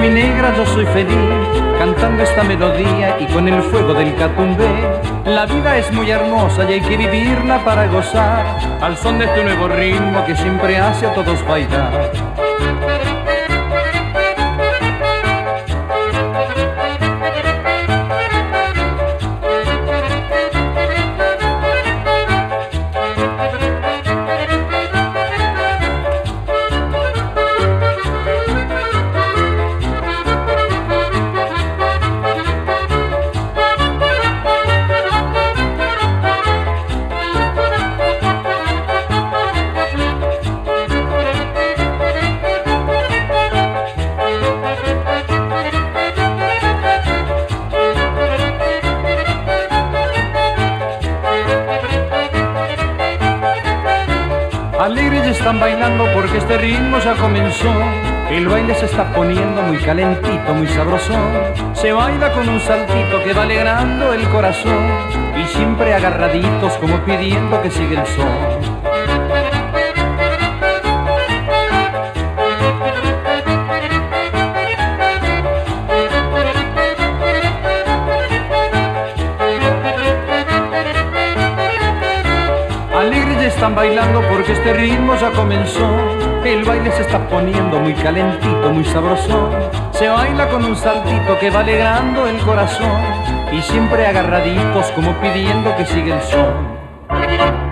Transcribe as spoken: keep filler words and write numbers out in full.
mi negra yo soy feliz, cantando esta melodía y con el fuego del catumbé. La vida es muy hermosa y hay que vivirla para gozar, al son de este nuevo ritmo que siempre hace a todos bailar. Alegres están bailando porque este ritmo ya comenzó. El baile se está poniendo muy calentito, muy sabroso. Se baila con un saltito que va alegrando el corazón, y siempre agarraditos como pidiendo que siga el son. Alegres están bailando porque este ritmo ya comenzó. El baile se está poniendo muy calentito, muy sabroso. Se baila con un saltito que va alegrando el corazón, y siempre agarraditos como pidiendo que siga el son.